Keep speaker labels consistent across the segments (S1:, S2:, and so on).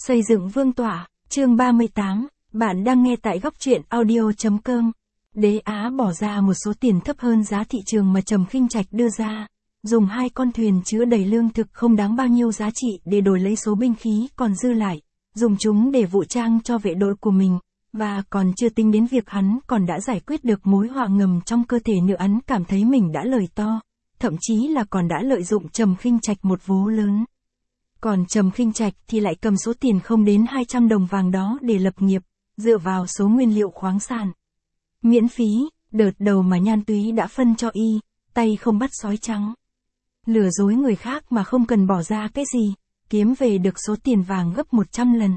S1: Xây dựng vương tọa, chương 38, bạn đang nghe tại góc truyện audio.com. Đế Á bỏ ra một số tiền thấp hơn giá thị trường mà Trầm Khinh Trạch đưa ra, dùng 2 con thuyền chứa đầy lương thực không đáng bao nhiêu giá trị để đổi lấy số binh khí còn dư lại, dùng chúng để vũ trang cho vệ đội của mình, và còn chưa tính đến việc hắn còn đã giải quyết được mối họa ngầm trong cơ thể nữa. Hắn cảm thấy mình đã lời to, thậm chí là còn đã lợi dụng Trầm Khinh Trạch một vố lớn. Còn Trầm Khinh Trạch thì lại cầm số tiền không đến 200 đồng vàng đó để lập nghiệp, dựa vào số nguyên liệu khoáng sản miễn phí, đợt đầu mà Nhan Túy đã phân cho y, tay không bắt sói trắng. Lừa dối người khác mà không cần bỏ ra cái gì, kiếm về được số tiền vàng gấp 100 lần.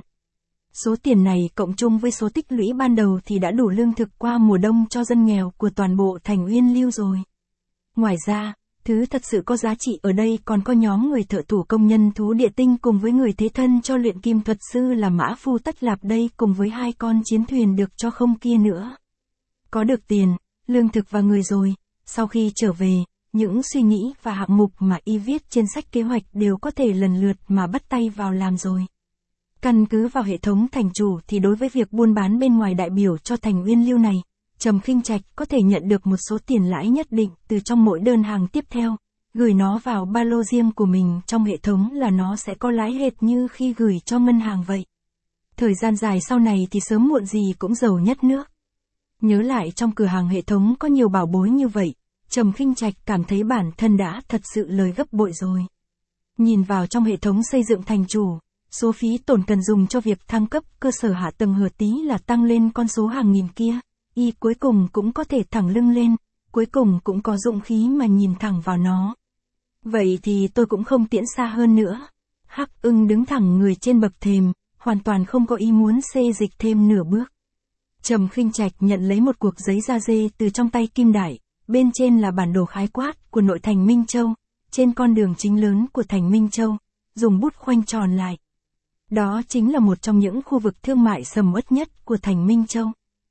S1: Số tiền này cộng chung với số tích lũy ban đầu thì đã đủ lương thực qua mùa đông cho dân nghèo của toàn bộ thành Uyên Lưu rồi. Ngoài ra, thứ thật sự có giá trị ở đây còn có nhóm người thợ thủ công nhân thú địa tinh cùng với người thế thân cho luyện kim thuật sư là Mã Phu Tất Lạp đây, cùng với 2 con chiến thuyền được cho không kia nữa. Có được tiền, lương thực và người rồi, sau khi trở về, những suy nghĩ và hạng mục mà y viết trên sách kế hoạch đều có thể lần lượt mà bắt tay vào làm rồi. Căn cứ vào hệ thống thành chủ thì đối với việc buôn bán bên ngoài đại biểu cho thành Uyên Lưu này, Trầm Khinh Trạch có thể nhận được một số tiền lãi nhất định từ trong mỗi đơn hàng tiếp theo, gửi nó vào ba lô riêng của mình trong hệ thống là nó sẽ có lãi hệt như khi gửi cho ngân hàng vậy. Thời gian dài sau này thì sớm muộn gì cũng giàu nhất nước. Nhớ lại trong cửa hàng hệ thống có nhiều bảo bối như vậy, Trầm Khinh Trạch cảm thấy bản thân đã thật sự lời gấp bội rồi. Nhìn vào trong hệ thống xây dựng thành chủ, số phí tổn cần dùng cho việc thăng cấp cơ sở hạ tầng hở tí là tăng lên con số hàng nghìn kia, y cuối cùng cũng có thể thẳng lưng lên, cuối cùng cũng có dũng khí mà nhìn thẳng vào nó. Vậy thì tôi cũng không tiễn xa hơn nữa. Hắc Ưng đứng thẳng người trên bậc thềm, hoàn toàn không có ý muốn xê dịch thêm nửa bước. Trầm Khinh Trạch nhận lấy một cuộc giấy da dê từ trong tay Kim Đại, bên trên là bản đồ khái quát của nội thành Minh Châu, trên con đường chính lớn của thành Minh Châu, dùng bút khoanh tròn lại. Đó chính là một trong những khu vực thương mại sầm uất nhất của thành Minh Châu.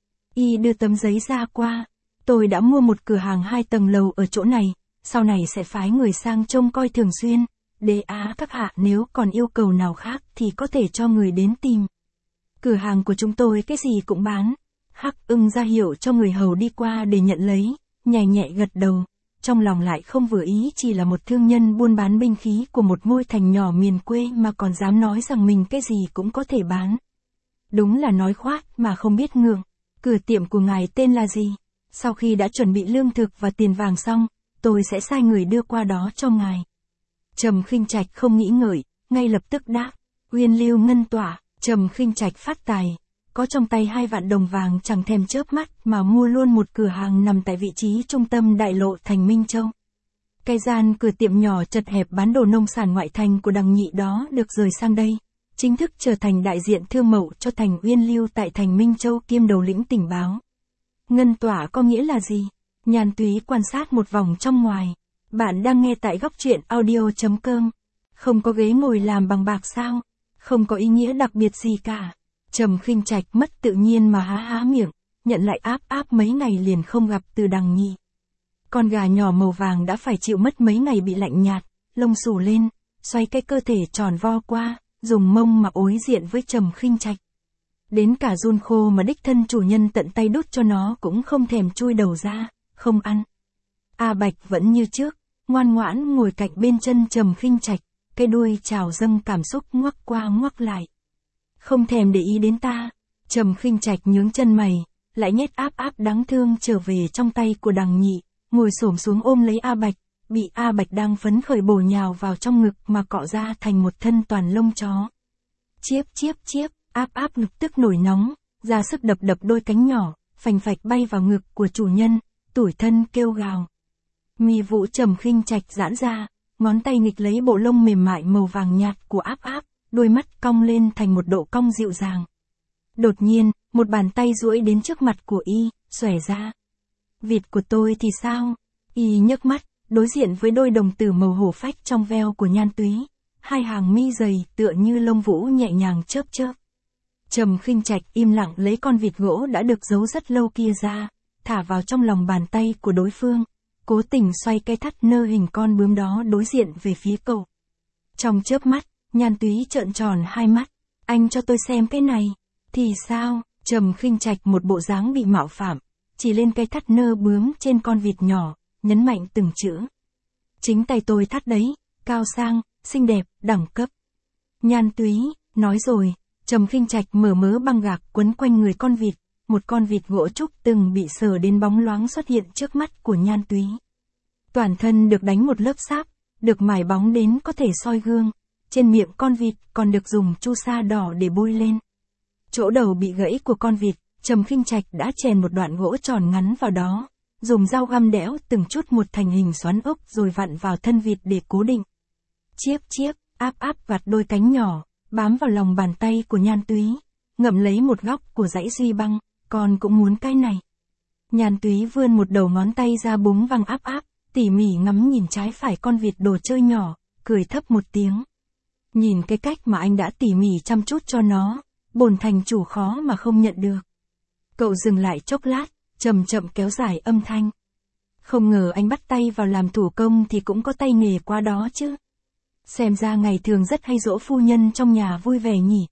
S1: Y đưa tấm giấy ra qua, tôi đã mua một cửa hàng 2 tầng lầu ở chỗ này, sau này sẽ phái người sang trông coi thường xuyên, Đế Á các hạ nếu còn yêu cầu nào khác thì có thể cho người đến tìm. Cửa hàng của chúng tôi cái gì cũng bán. Hắc Ưng ra hiệu cho người hầu đi qua để nhận lấy, nhẹ nhẹ gật đầu, trong lòng lại không vừa ý, chỉ là một thương nhân buôn bán binh khí của một ngôi thành nhỏ miền quê mà còn dám nói rằng mình cái gì cũng có thể bán. Đúng là nói khoác mà không biết ngượng. Cửa tiệm của ngài tên là gì? Sau khi đã chuẩn bị lương thực và tiền vàng xong, tôi sẽ sai người đưa qua đó cho ngài. Trầm Khinh Trạch không nghĩ ngợi, ngay lập tức đáp, Uyên Lưu ngân tỏa. Trầm Khinh Trạch phát tài, có trong tay 2 vạn đồng vàng chẳng thèm chớp mắt mà mua luôn một cửa hàng nằm tại vị trí trung tâm đại lộ thành Minh Châu. Cái gian cửa tiệm nhỏ chật hẹp bán đồ nông sản ngoại thành của Đằng Nhị đó được rời sang đây, chính thức trở thành đại diện thương mậu cho thành Uyên Lưu tại thành Minh Châu kiêm đầu lĩnh tình báo. Ngân tỏa có nghĩa là gì? Nhan Túy quan sát một vòng trong ngoài. Bạn đang nghe tại góc truyện audio.com. Không có ghế ngồi làm bằng bạc sao? Không có ý nghĩa đặc biệt gì cả. Trầm Khinh Trạch mất tự nhiên mà há miệng, nhận lại áp mấy ngày liền không gặp từ Đằng Nhị. Con gà nhỏ màu vàng đã phải chịu mất mấy ngày bị lạnh nhạt, lông xù lên, xoay cái cơ thể tròn vo qua, dùng mông mà đối diện với Trầm Khinh Trạch. Đến cả giun khô mà đích thân chủ nhân tận tay đút cho nó cũng không thèm chui đầu ra, không ăn. A Bạch vẫn như trước, ngoan ngoãn ngồi cạnh bên chân Trầm Khinh Trạch, cái đuôi trào dâng cảm xúc ngoắc qua ngoắc lại. Không thèm để ý đến ta. Trầm Khinh Trạch nhướng chân mày, lại nhét áp đáng thương trở về trong tay của Đằng Nhị, ngồi xổm xuống ôm lấy A Bạch, bị A Bạch đang phấn khởi bổ nhào vào trong ngực mà cọ ra thành một thân toàn lông chó. Chiếp, áp lập tức nổi nóng, ra sức đập đôi cánh nhỏ, phành phạch bay vào ngực của chủ nhân, tủi thân kêu gào. Mi vũ Trầm Khinh Trạch giãn ra, ngón tay nghịch lấy bộ lông mềm mại màu vàng nhạt của áp, đôi mắt cong lên thành một độ cong dịu dàng. Đột nhiên, một bàn tay duỗi đến trước mặt của y, xòe ra. Vịt của tôi thì sao? Y nhấc mắt, đối diện với đôi đồng tử màu hổ phách trong veo của Nhan Túy, 2 hàng mi dày tựa như lông vũ nhẹ nhàng chớp. Trầm Khinh Trạch im lặng lấy con vịt gỗ đã được giấu rất lâu kia ra, thả vào trong lòng bàn tay của đối phương, cố tình xoay cái thắt nơ hình con bướm đó đối diện về phía cậu. Trong chớp mắt, Nhan Túy trợn tròn 2 mắt, Anh cho tôi xem cái này. Thì sao? Trầm Khinh Trạch một bộ dáng bị mạo phạm, chỉ lên cái thắt nơ bướm trên con vịt nhỏ, nhấn mạnh từng chữ. Chính tay tôi thắt đấy, cao sang, xinh đẹp, đẳng cấp. Nhan Túy, nói rồi, Trầm Khinh Trạch mở mớ băng gạc quấn quanh người con vịt, một con vịt gỗ trúc từng bị sờ đến bóng loáng xuất hiện trước mắt của Nhan Túy. Toàn thân được đánh một lớp sáp, được mài bóng đến có thể soi gương, trên miệng con vịt còn được dùng chu sa đỏ để bôi lên. Chỗ đầu bị gãy của con vịt, Trầm Khinh Trạch đã chèn một đoạn gỗ tròn ngắn vào đó, dùng dao găm đẽo từng chút một thành hình xoắn ốc rồi vặn vào thân vịt để cố định. Chiếc chiếc, áp áp vặt đôi cánh nhỏ, bám vào lòng bàn tay của Nhan Túy, ngậm lấy một góc của dãy duy băng, con cũng muốn cái này. Nhan Túy vươn một đầu ngón tay ra búng văng áp áp, tỉ mỉ ngắm nhìn trái phải con vịt đồ chơi nhỏ, cười thấp một tiếng. Nhìn cái cách mà anh đã tỉ mỉ chăm chút cho nó, bổn thành chủ khó mà không nhận được. Cậu dừng lại chốc lát, chậm chậm kéo dài âm thanh. Không ngờ anh bắt tay vào làm thủ công thì cũng có tay nghề qua đó chứ. Xem ra ngày thường rất hay dỗ phu nhân trong nhà vui vẻ nhỉ,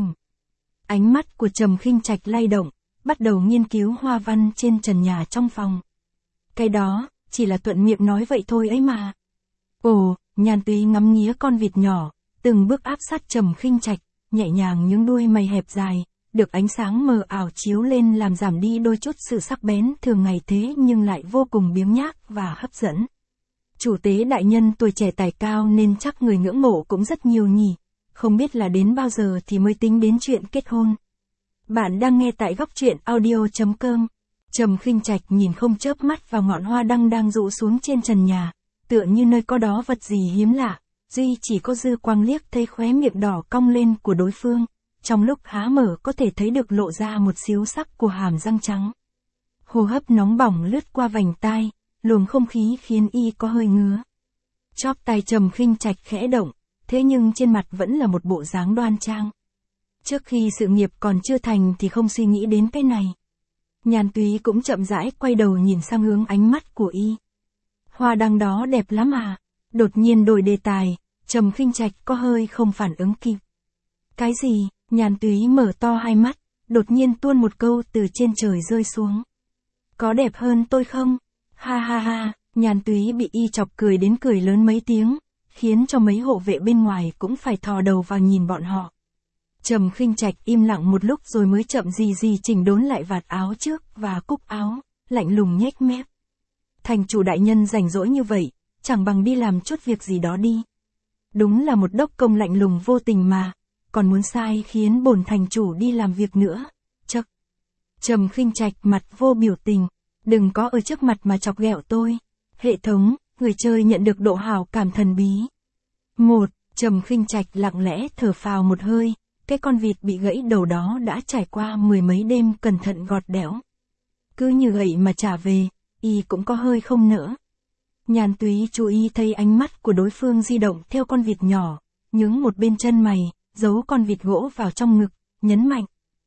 S1: Ánh mắt của Trầm Khinh Trạch lay động, bắt đầu nghiên cứu hoa văn trên trần nhà trong phòng. Cái đó, chỉ là thuận miệng nói vậy thôi ấy mà. Ồ, Nhan Túy ngắm nghía con vịt nhỏ, từng bước áp sát Trầm Khinh Trạch, nhẹ nhàng những đuôi mày hẹp dài, được ánh sáng mờ ảo chiếu lên làm giảm đi đôi chút sự sắc bén thường ngày thế nhưng lại vô cùng biếng nhác và hấp dẫn. Chủ tế đại nhân tuổi trẻ tài cao nên chắc người ngưỡng mộ cũng rất nhiều nhỉ, không biết là đến bao giờ thì mới tính đến chuyện kết hôn. Bạn đang nghe tại góc truyện audio.com. Trầm Khinh Trạch nhìn không chớp mắt vào ngọn hoa đăng đang rũ xuống trên trần nhà, tựa như nơi có đó vật gì hiếm lạ, duy chỉ có dư quang liếc thấy khóe miệng đỏ cong lên của đối phương, trong lúc há mở có thể thấy được lộ ra một xíu sắc của hàm răng trắng. Hô hấp nóng bỏng lướt qua vành tai, luồng không khí khiến y có hơi ngứa. Chóp tai Trầm Khinh Trạch khẽ động, thế nhưng trên mặt vẫn là một bộ dáng đoan trang. Trước khi sự nghiệp còn chưa thành thì không suy nghĩ đến cái này. Nhan Túy cũng chậm rãi quay đầu nhìn sang hướng ánh mắt của y. Hoa đăng đó đẹp lắm à? Đột nhiên đổi đề tài, Trầm Khinh Trạch có hơi không phản ứng kịp. Cái gì? Nhan Túy mở to hai mắt, đột nhiên tuôn một câu từ trên trời rơi xuống. Có đẹp hơn tôi không? Ha ha ha, Nhan Túy bị y chọc cười đến cười lớn mấy tiếng, khiến cho mấy hộ vệ bên ngoài cũng phải thò đầu vào nhìn bọn họ. Trầm Khinh Trạch im lặng một lúc rồi mới chậm gì chỉnh đốn lại vạt áo trước và cúc áo, lạnh lùng nhếch mép. Thành chủ đại nhân rảnh rỗi như vậy, chẳng bằng đi làm chút việc gì đó đi. Đúng là một đốc công lạnh lùng vô tình mà, còn muốn sai khiến bổn thành chủ đi làm việc nữa, chậc. Trầm Khinh Trạch mặt vô biểu tình, đừng có ở trước mặt mà chọc ghẹo tôi. Hệ thống, người chơi nhận được độ hào cảm thần bí. 1. Trầm Khinh Trạch lặng lẽ thở phào một hơi, cái con vịt bị gãy đầu đó đã trải qua mười mấy đêm cẩn thận gọt đẽo. Cứ như vậy mà trả về, y cũng có hơi không nỡ. Nhan Túy chú ý thấy ánh mắt của đối phương di động theo con vịt nhỏ, nhướng một bên chân mày, giấu con vịt gỗ vào trong ngực, nhấn mạnh.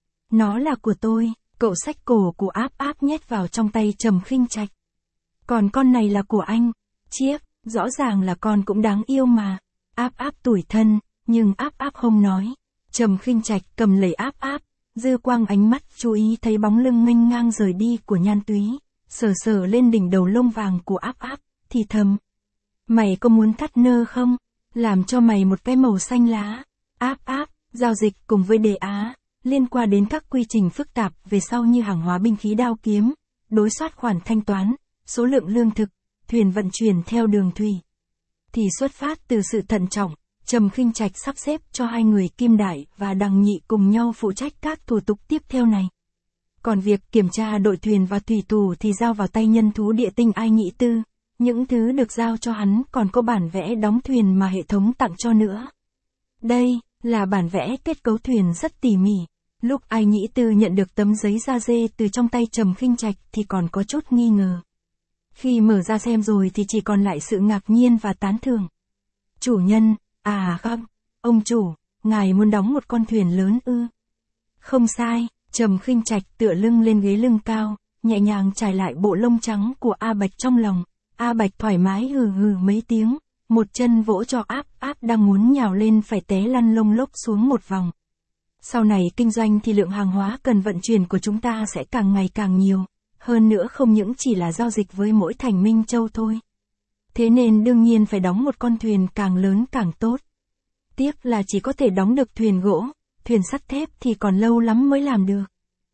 S1: Nó là của tôi, cậu xách cổ của áp áp nhét vào trong tay Trầm Khinh Trạch. Còn con này là của anh, chiếc, rõ ràng là con cũng đáng yêu mà. Áp áp tủi thân, nhưng áp áp không nói. Trầm Khinh Trạch cầm lấy áp áp, dư quang ánh mắt chú ý thấy bóng lưng nghênh ngang rời đi của Nhan Túy, sờ sờ lên đỉnh đầu lông vàng của áp áp, thì thầm. Mày có muốn thắt nơ không? Làm cho mày một cái màu xanh lá. Áp áp, giao dịch cùng với Đế Á, liên quan đến các quy trình phức tạp về sau như hàng hóa binh khí đao kiếm, đối soát khoản thanh toán, số lượng lương thực, thuyền vận chuyển theo đường thủy. Thì xuất phát từ sự thận trọng, Trầm Khinh Trạch sắp xếp cho hai người Kim Đại và Đằng Nhị cùng nhau phụ trách các thủ tục tiếp theo này. Còn việc kiểm tra đội thuyền và thủy thủ thì giao vào tay nhân thú địa tinh Ai Nhĩ Tư. Những thứ được giao cho hắn còn có bản vẽ đóng thuyền mà hệ thống tặng cho nữa. Đây là bản vẽ kết cấu thuyền rất tỉ mỉ. Lúc Ai Nhĩ Tư nhận được tấm giấy da dê từ trong tay Trầm Khinh Trạch thì còn có chút nghi ngờ. Khi mở ra xem rồi thì chỉ còn lại sự ngạc nhiên và tán thưởng. Chủ nhân, không, ông chủ, ngài muốn đóng một con thuyền lớn ư? Không sai, Trầm Khinh Trạch tựa lưng lên ghế lưng cao, nhẹ nhàng trải lại bộ lông trắng của A Bạch trong lòng. A Bạch thoải mái hừ hừ mấy tiếng, một chân vỗ cho áp áp đang muốn nhào lên phải té lăn lông lốc xuống một vòng. Sau này kinh doanh thì lượng hàng hóa cần vận chuyển của chúng ta sẽ càng ngày càng nhiều. Hơn nữa không những chỉ là giao dịch với mỗi thành Minh Châu thôi. Thế nên đương nhiên phải đóng một con thuyền càng lớn càng tốt. Tiếc là chỉ có thể đóng được thuyền gỗ, thuyền sắt thép thì còn lâu lắm mới làm được.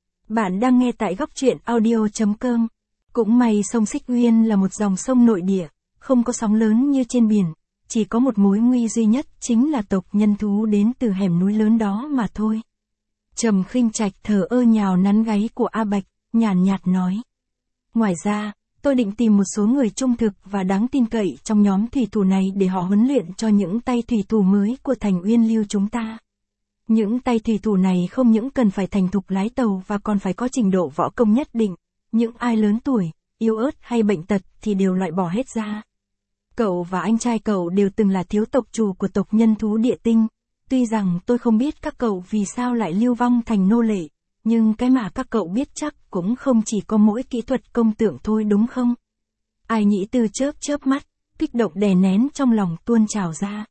S1: Bạn đang nghe tại góc truyện audio.com. Cũng may sông Xích Uyên là một dòng sông nội địa, không có sóng lớn như trên biển, chỉ có một mối nguy duy nhất chính là tộc nhân thú đến từ hẻm núi lớn đó mà thôi. Trầm Khinh Trạch thờ ơ nhào nắn gáy của A Bạch, nhàn nhạt nói. Ngoài ra, tôi định tìm một số người trung thực và đáng tin cậy trong nhóm thủy thủ này để họ huấn luyện cho những tay thủy thủ mới của thành Uyên Lưu chúng ta. Những tay thủy thủ này không những cần phải thành thục lái tàu và còn phải có trình độ võ công nhất định, những ai lớn tuổi, yếu ớt hay bệnh tật thì đều loại bỏ hết ra. Cậu và anh trai cậu đều từng là thiếu tộc chủ của tộc nhân thú địa tinh, tuy rằng tôi không biết các cậu vì sao lại lưu vong thành nô lệ, nhưng cái mà các cậu biết chắc cũng không chỉ có mỗi kỹ thuật công tượng thôi đúng không? Ai Nhĩ Tư chớp mắt, kích động đè nén trong lòng tuôn trào ra.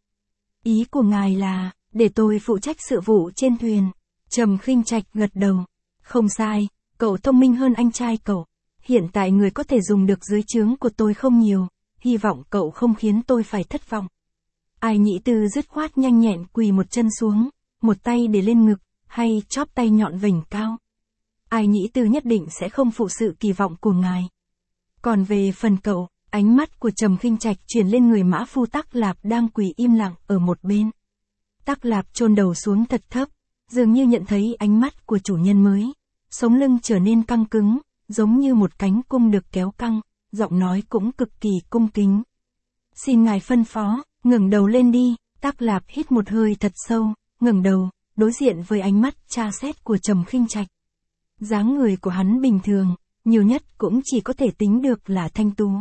S1: Ý của ngài là, để tôi phụ trách sự vụ trên thuyền. Trầm Khinh Trạch gật đầu. Không sai, cậu thông minh hơn anh trai cậu. Hiện tại người có thể dùng được dưới trướng của tôi không nhiều, hy vọng cậu không khiến tôi phải thất vọng. Ai Nhĩ Tư dứt khoát nhanh nhẹn quỳ một chân xuống, một tay để lên ngực, hay chóp tay nhọn vểnh cao. Ai Nhĩ Tư nhất định sẽ không phụ sự kỳ vọng của ngài. Còn về phần cậu, ánh mắt của Trầm Khinh Trạch chuyển lên người mã phu Tắc Lạp đang quỳ im lặng ở một bên. Tắc Lạp chôn đầu xuống thật thấp, dường như nhận thấy ánh mắt của chủ nhân mới. Sống lưng trở nên căng cứng, giống như một cánh cung được kéo căng, giọng nói cũng cực kỳ cung kính. Xin ngài phân phó, ngẩng đầu lên đi. Tắc Lạp hít một hơi thật sâu, ngẩng đầu, đối diện với ánh mắt tra xét của Trầm Khinh Trạch. Dáng người của hắn bình thường, nhiều nhất cũng chỉ có thể tính được là thanh tú.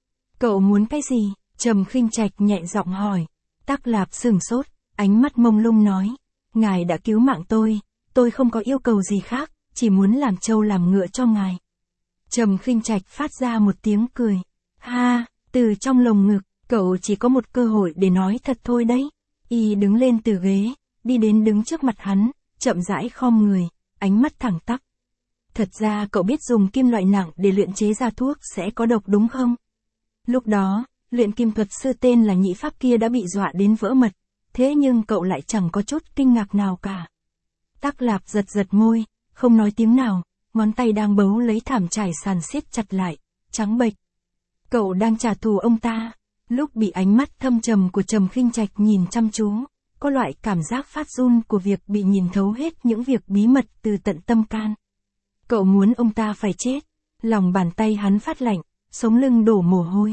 S1: Cậu muốn cái gì? Trầm Khinh Trạch nhẹ giọng hỏi. Tắc Lạp sửng sốt, ánh mắt mông lung nói. Ngài đã cứu mạng tôi không có yêu cầu gì khác, chỉ muốn làm trâu làm ngựa cho ngài. Trầm Khinh Trạch phát ra một tiếng cười. Ha, từ trong lồng ngực, cậu chỉ có một cơ hội để nói thật thôi đấy. Y đứng lên từ ghế, đi đến đứng trước mặt hắn, chậm rãi khom người, ánh mắt thẳng tắp. Thật ra cậu biết dùng kim loại nặng để luyện chế ra thuốc sẽ có độc đúng không? Lúc đó, luyện kim thuật sư tên là Nhị Pháp kia đã bị dọa đến vỡ mật, thế nhưng cậu lại chẳng có chút kinh ngạc nào cả. Tắc Lạp giật môi, không nói tiếng nào, ngón tay đang bấu lấy thảm trải sàn siết chặt lại, trắng bệch. Cậu đang trả thù ông ta. Lúc bị ánh mắt thâm trầm của Trầm Khinh Trạch nhìn chăm chú, có loại cảm giác phát run của việc bị nhìn thấu hết những việc bí mật từ tận tâm can. Cậu muốn ông ta phải chết. Lòng bàn tay hắn phát lạnh, sống lưng đổ mồ hôi.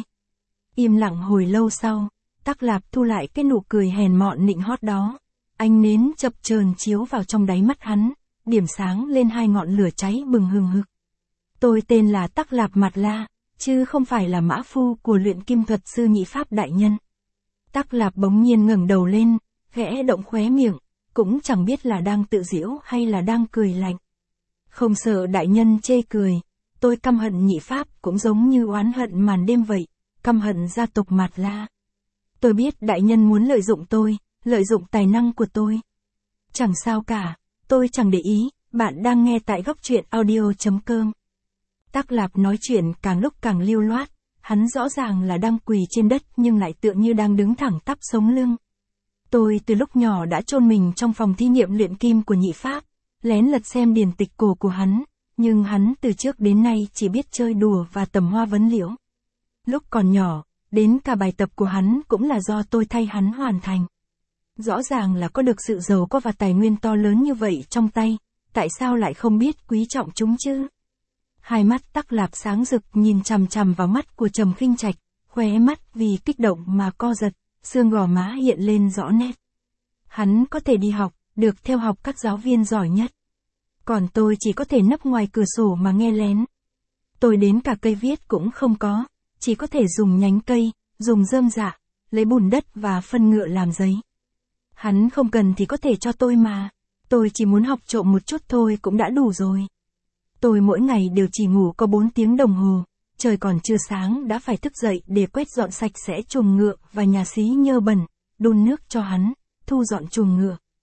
S1: Im lặng hồi lâu sau, Tắc Lạp thu lại cái nụ cười hèn mọn nịnh hót đó. Ánh nến chập chờn chiếu vào trong đáy mắt hắn, điểm sáng lên hai ngọn lửa cháy bừng hừng hực. Tôi tên là Tắc Lạp Mạt La, chứ không phải là mã phu của luyện kim thuật sư Nhị Pháp đại nhân. Tắc Lạp bỗng nhiên ngẩng đầu lên, khẽ động khóe miệng, cũng chẳng biết là đang tự giễu hay là đang cười lạnh. Không sợ đại nhân chê cười, tôi căm hận Nhị Pháp cũng giống như oán hận màn đêm vậy, căm hận gia tộc Mạt La. Tôi biết đại nhân muốn lợi dụng tôi, lợi dụng tài năng của tôi. Chẳng sao cả, tôi chẳng để ý. Bạn đang nghe tại góc truyện audio.com. Tắc Lạp nói chuyện càng lúc càng lưu loát, hắn rõ ràng là đang quỳ trên đất nhưng lại tựa như đang đứng thẳng tắp sống lưng. Tôi từ lúc nhỏ đã chôn mình trong phòng thí nghiệm luyện kim của Nhị Pháp, lén lật xem điển tịch cổ của hắn, nhưng hắn từ trước đến nay chỉ biết chơi đùa và tầm hoa vấn liễu. Lúc còn nhỏ, đến cả bài tập của hắn cũng là do tôi thay hắn hoàn thành. Rõ ràng là có được sự giàu có và tài nguyên to lớn như vậy trong tay, tại sao lại không biết quý trọng chúng chứ? Hai mắt Tắc Lạp sáng rực nhìn chằm chằm vào mắt của Trầm Khinh Trạch, khóe mắt vì kích động mà co giật, xương gò má hiện lên rõ nét. Hắn có thể đi học, được theo học các giáo viên giỏi nhất. Còn tôi chỉ có thể nấp ngoài cửa sổ mà nghe lén. Tôi đến cả cây viết cũng không có, chỉ có thể dùng nhánh cây, dùng rơm rạ, lấy bùn đất và phân ngựa làm giấy. Hắn không cần thì có thể cho tôi mà. Tôi chỉ muốn học trộm một chút thôi cũng đã đủ rồi. Tôi mỗi ngày đều chỉ ngủ có 4 tiếng đồng hồ, trời còn chưa sáng đã phải thức dậy để quét dọn sạch sẽ chuồng ngựa và nhà xí nhơ bẩn, đun nước cho hắn, thu dọn chuồng ngựa.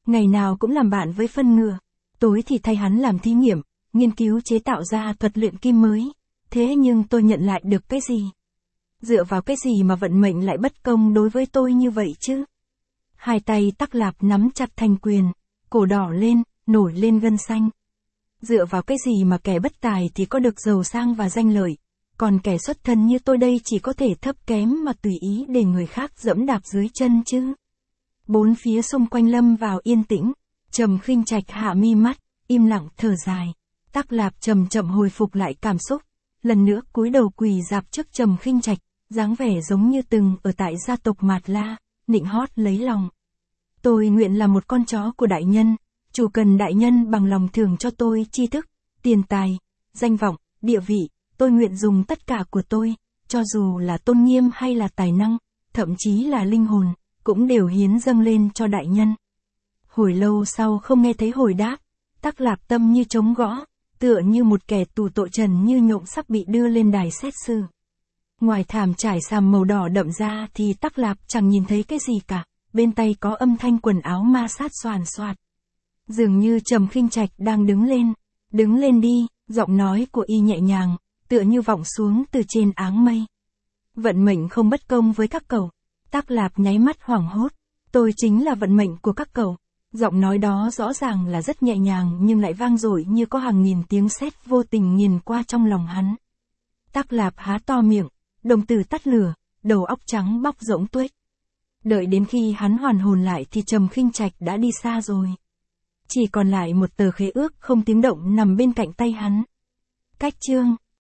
S1: Ngày nào cũng làm bạn với phân ngừa. Tối thì thay hắn làm thí nghiệm, nghiên cứu chế tạo ra thuật luyện kim mới. Thế nhưng tôi nhận lại được cái gì? Dựa vào cái gì mà vận mệnh lại bất công đối với tôi như vậy chứ? Hai tay Tắc Lạp nắm chặt thành quyền, cổ đỏ lên, nổi lên gân xanh. Dựa vào cái gì mà kẻ bất tài thì có được giàu sang và danh lợi, còn kẻ xuất thân như tôi đây chỉ có thể thấp kém mà tùy ý để người khác dẫm đạp dưới chân chứ? Bốn phía xung quanh lâm vào yên tĩnh, Trầm Khinh Trạch hạ mi mắt, im lặng thở dài. Tắc Lạp chậm chậm hồi phục lại cảm xúc, lần nữa cúi đầu quỳ rạp trước Trầm Khinh Trạch, dáng vẻ giống như từng ở tại gia tộc Mạt La, nịnh hót lấy lòng. Tôi nguyện là một con chó của đại nhân, chủ cần đại nhân bằng lòng thưởng cho tôi tri thức, tiền tài, danh vọng, địa vị, tôi nguyện dùng tất cả của tôi, cho dù là tôn nghiêm hay là tài năng, thậm chí là linh hồn, cũng đều hiến dâng lên cho đại nhân. Hồi lâu sau không nghe thấy hồi đáp, Tắc Lạp tâm như trống gõ, tựa như một kẻ tù tội trần như nhộng sắp bị đưa lên đài xét xử. Ngoài thảm trải sàm màu đỏ đậm ra thì Tắc Lạp chẳng nhìn thấy cái gì cả, bên tay có âm thanh quần áo ma sát xoàn xoạt. Dường như Trầm Khinh Trạch đang đứng lên đi, giọng nói của y nhẹ nhàng, tựa như vọng xuống từ trên áng mây. Vận mệnh không bất công với các cậu. Tắc Lạp nháy mắt hoảng hốt, tôi chính là vận mệnh của các cậu. Giọng nói đó rõ ràng là rất nhẹ nhàng nhưng lại vang dội như có hàng nghìn tiếng sét vô tình nghiền qua trong lòng hắn. Tắc Lạp há to miệng, đồng tử tắt lửa, đầu óc trắng bóc rỗng tuếch. Đợi đến khi hắn hoàn hồn lại thì Trầm Khinh Trạch đã đi xa rồi. Chỉ còn lại một tờ khế ước không tiếng động nằm bên cạnh tay hắn. Cách chương